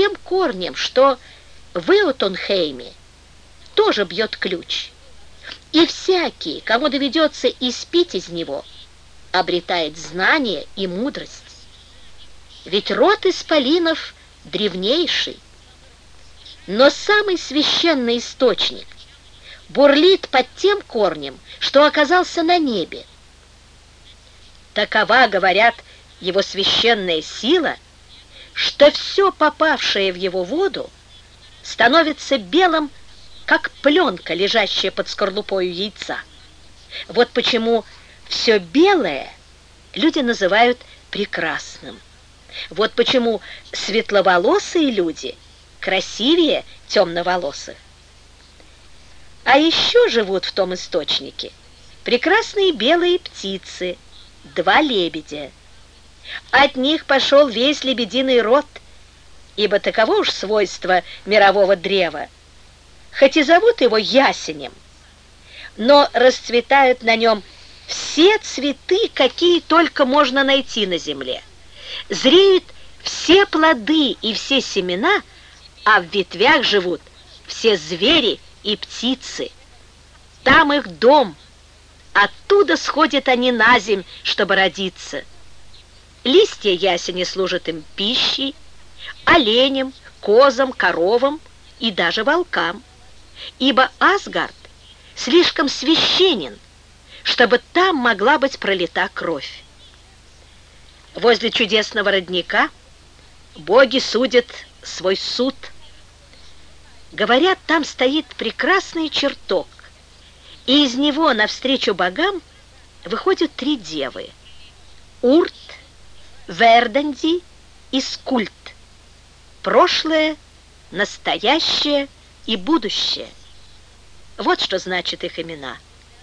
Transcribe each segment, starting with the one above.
тем корнем, что в Иотунхейме тоже бьет ключ, и всякий, кому доведется испить из него, обретает знание и мудрость. Ведь род исполинов древнейший, но самый священный источник бурлит под тем корнем, что оказался на небе. Такова, говорят, его священная сила, что все, попавшее в его воду, становится белым, как пленка, лежащая под скорлупою яйца. Вот почему все белое люди называют прекрасным. Вот почему светловолосые люди красивее темноволосых. А еще живут в том источнике прекрасные белые птицы, 2 лебедя. От них пошел весь лебединый род, ибо таково уж свойство мирового древа. Хоть и зовут его ясенем, но расцветают на нем все цветы, какие только можно найти на земле. Зреют все плоды и все семена, а в ветвях живут все звери и птицы. Там их дом, оттуда сходят они на земь, чтобы родиться. Листья ясени служат им пищей, оленям, козам, коровам и даже волкам, ибо Асгард слишком священен, чтобы там могла быть пролита кровь. Возле чудесного родника боги судят свой суд. Говорят, там стоит прекрасный чертог, и из него навстречу богам выходят 3 девы – Урт, Верданди и Скульт. Прошлое, настоящее и будущее. Вот что значит их имена.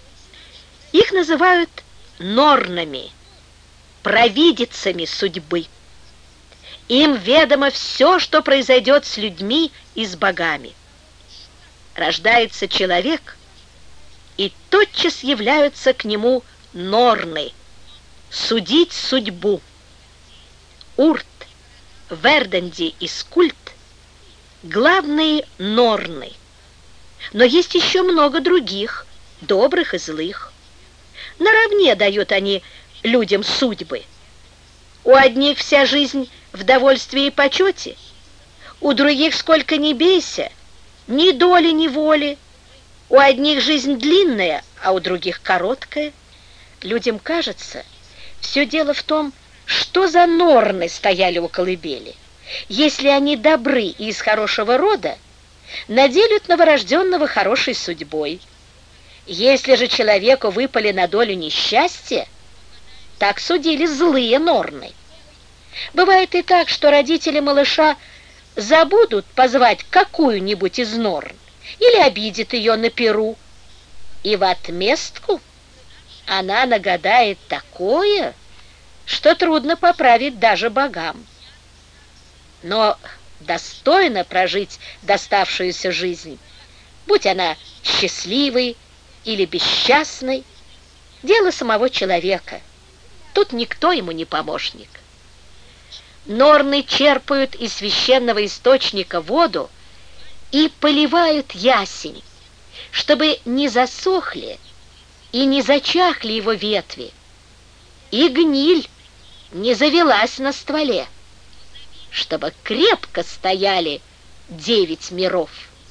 Их называют норнами, провидицами судьбы. Им ведомо все, что произойдет с людьми и с богами. Рождается человек, и тотчас являются к нему норны, судить судьбу. Урт, Верданди и Скульт – главные норны. Но есть еще много других, добрых и злых. Наравне дают они людям судьбы. У одних вся жизнь в довольстве и почете, у других сколько ни бейся, ни доли, ни воли. У одних жизнь длинная, а у других короткая. Людям кажется, все дело в том, что за норны стояли у колыбели. Если они добры и из хорошего рода, наделят новорожденного хорошей судьбой. Если же человеку выпали на долю несчастья, так судили злые норны. Бывает и так, что родители малыша забудут позвать какую-нибудь из норн или обидят ее на пиру, и в отместку она нагадает такое, что трудно поправить даже богам. Но достойно прожить доставшуюся жизнь, будь она счастливой или бесчастной, дело самого человека. Тут никто ему не помощник. Норны черпают из священного источника воду и поливают ясень, чтобы не засохли и не зачахли его ветви, и гниль не завелась на стволе, чтобы крепко стояли 9 миров.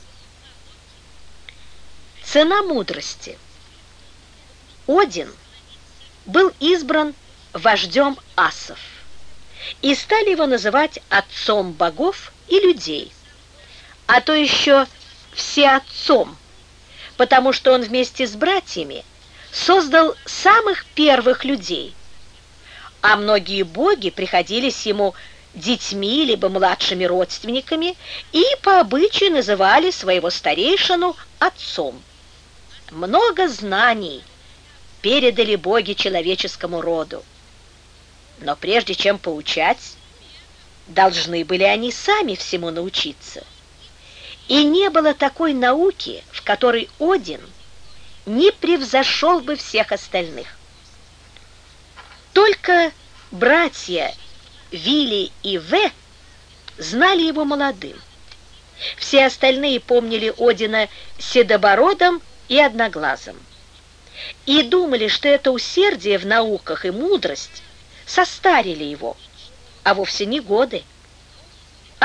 Цена мудрости. Один был избран вождем асов, и стали его называть отцом богов и людей, а то еще всеотцом, потому что он вместе с братьями создал самых первых людей, а многие боги приходились ему детьми либо младшими родственниками и по обычаю называли своего старейшину отцом. Много знаний передали боги человеческому роду, но прежде чем поучать, должны были они сами всему научиться. И не было такой науки, в которой Один не превзошел бы всех остальных. Только братья Вили и Ве знали его молодым. Все остальные помнили Одина седобородым и одноглазым. И думали, что это усердие в науках и мудрость состарили его, а вовсе не годы.